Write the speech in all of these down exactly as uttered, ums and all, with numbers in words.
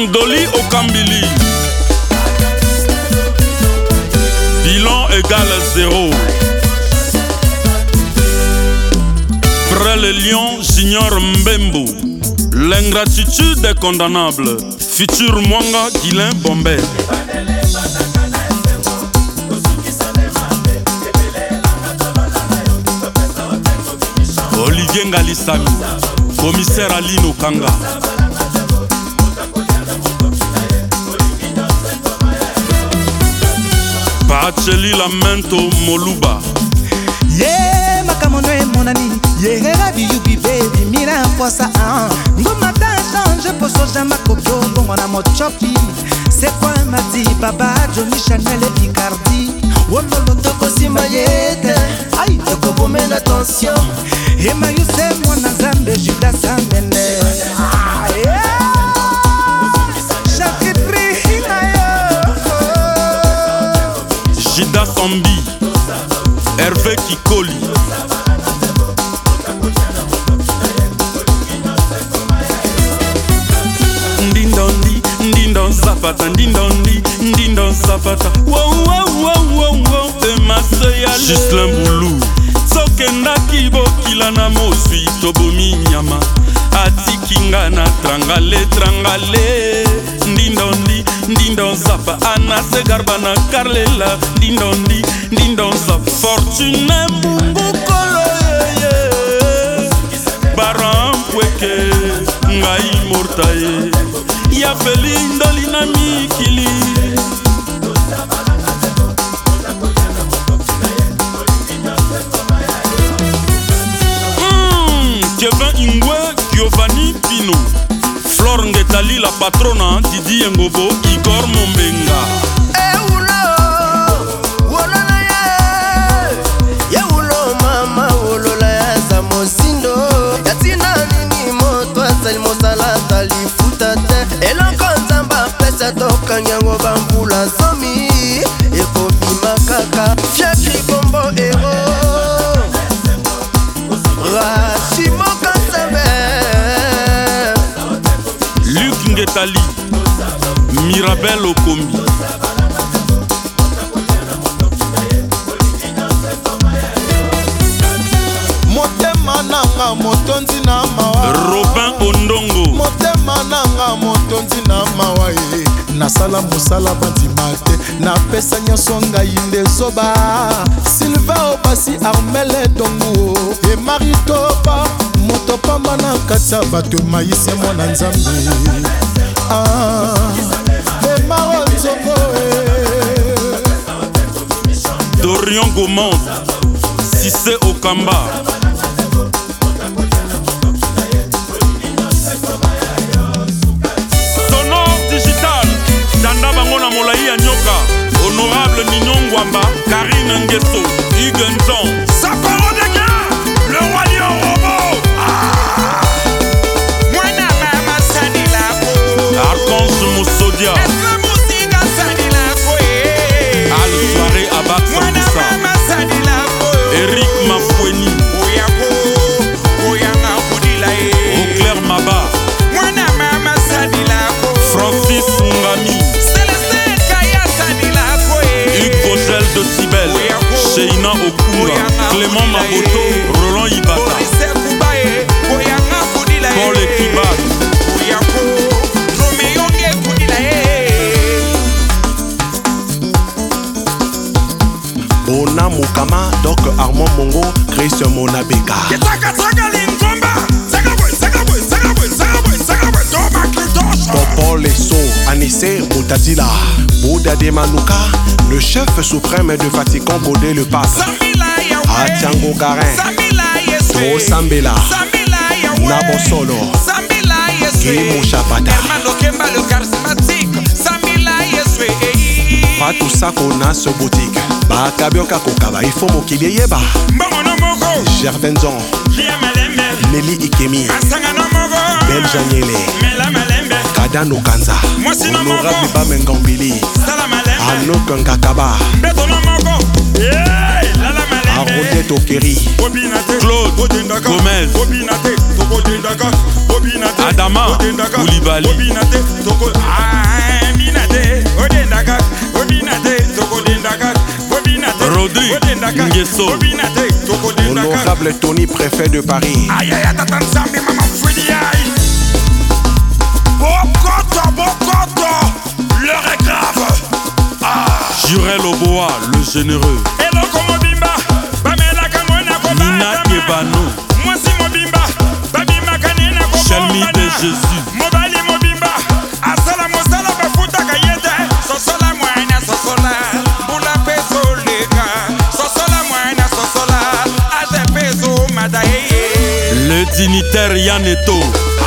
Dolly Okambili. Bilan égale zéro. Près le lion, j'ignore Mbembo. L'ingratitude est condamnable. Futur Mwanga, Guilain Bombay. Olivier Ngalisami, commissaire Aline Okanga. Pacheli Lamento Moluba. Yeah, makamono e monani. Yeah, ravi you be baby, mira posa ah. Ngoma ta change poso jama kopio, bongo na mo chopi. C'est quoi m'a dit Baba Johnny Chanel et Icardi. Wololo toko simayete. Aïe, toko bomen attention. Et ma you c'est moi na zambe Judas Samene. Ah yeah. Jida Sambi, Hervé Kikoli. Ndindondi, ndindon zapata, ndindondi, ndindon zapata. Wow, wow, wow, wow, wow. Emaseya Gislain Boulou. Sokenda kibo kila na mosui tobomi nyama. Atikinga na trangale, trangale. Ndindondi, ndindon zapa. Anase garbana karlela. Ndindondi, ndindon zapa. Fortune mbukolo yeye. Baran pweke, ngai mortaye. Ya feli ndoli na mikili. Kevin Ingwe, Giovanni Pino. Flor Ngetali, la patrona, Didi Ngobo, Igor Mombenga. Eh ulo, ulo la ye. Ye ulo mama, ulo la ya za mosindo. Yatina nini moto asali mosalata li futate. Eloko nzamba pesa toka nyango bambula somi. Eko bima kaka, fiakri bombo ero. Luc Ngetali, Mirabel Okombi. Motema nanga motonzi na mawa. Robin Ondongo. Motema nanga motonzi na mawa. Nasala musala bandima te. Napesa nyonso ngai nde zoba. Sylvain Obasi Armel Dongo. E Maritoba moto pamba na kati ya bato maïse mwana nzambe. Ah, e Maro Nzongo. Dorian Gomond, Sissé Okamba. Sonore digital, Danda Bangona Molaïa Nyoka. Honorable Nignon Ngwamba, Karine Ngeso, Hugues Nzon. Saparo de guerre, le roi lion robot. Ah. Mwana mama sani lako. Archange Moussodia. Est-ce musique sani lako eh. Al soirée Abak Mwana mama sani lako. Eric Mafoueni. Oyako, oyanga kudila eh. Auclair Maba. Mwana mama sani lako. Francis Ngami. Célestin Kaya sani lako eh. Hugues Vogel de Sibel. Sheina Okunga. Clément Maboto. Roland Ibata. Paul Ekiba. Bona Mukama, Doc Armand Mongo, Christian Monabeka. Paul Lesso, Anissé Moutazila, Bouddha de Manouka, le chef suprême de Vatican Bodé le pape. Atiango Garin, To Sambela, Nabo Solo, Kimo Chapata, Fatou Sako Nas Boutique, Bakabioka Kokaba, il faut Mokili Yeba, Gervenzon, Nelly Ikemi, Beljaniele, Kadano Kanza, Honorable Bamengambili, Anok Nkakaba, Arode Tokeri, Claude Gomez, Adama Koulibaly Rodri Nguesso Honorable Tony, préfet de Paris. Aïe aïe tata nzambe mama Freddy aïe. Bokoto Bokoto, l'heure est grave. Ah. Jurel Oboa, le généreux. Eloko mobimba, bamela kamona koba. Nina Kebano, moi si mobimba, babima kanena koba. Chelmi de Jésus. Mobali mobimba, asala mosala bafuta kayete. Sosola mwana sosola, bula peso lega. Sosola mwana sosola, ate peso madaye. Le dignitaire Yaneto.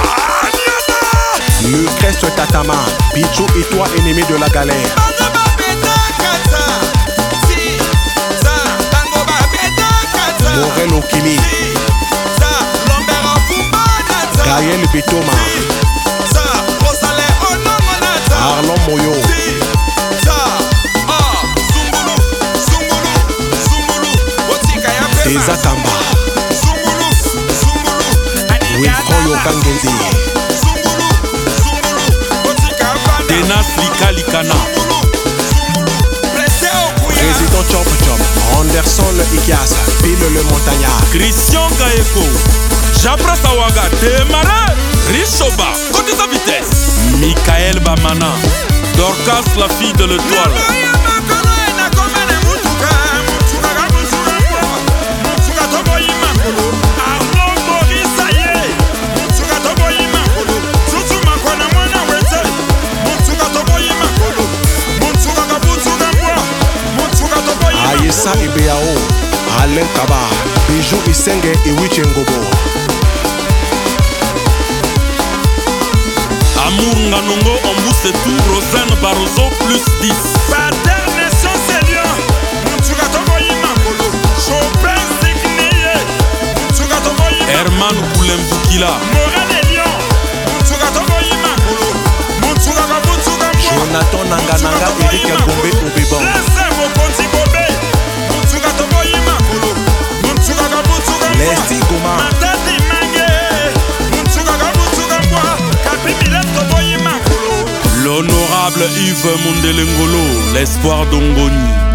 Le Crest Tatama, Pichou et toi ennemi de la galère. Morel Okili, Gaël Bitoma, Arlon Moyo, Teza Tamba, Wilfro Yokangende, Denas Lika Likana, Président Chop Chop, Anderson Ikias, Pile le Montagnard, Christian Gaeko, Jabra Sawaga, Temara, Richoba, côté sa vitesse, Michael Bamana, Dorcas la fille de l'étoile. Ayesa Ibeao, Alain Kaba, Bijou Isenge et Wichengobo. Amour Nganongo, Ombus et tout, Rosanne Barroso, plus dix. Pater Nation Seigneur, Moutsuga Toboyi Makolo, Chopin Signé, Moutsuga Toboyi Herman Koulembukila, Morel et Lyon, Moutsuga Toboyi Makolo, Moutsuga Kabutsuga Mwa, Jonathan Nangananga, Eric Gombe Obiban. Laissez vos konti Gombe, Moutsuga Toboyi Makolo, Moutsuga Kabutsuga Mwa, Lesti Goma, Matati Mange, Moutsuga Kabutsuga Mwa, Kapi Milet Toboyi Makolo. l'honorable Yves Mondelengolo, l'espoir d'Ongoni.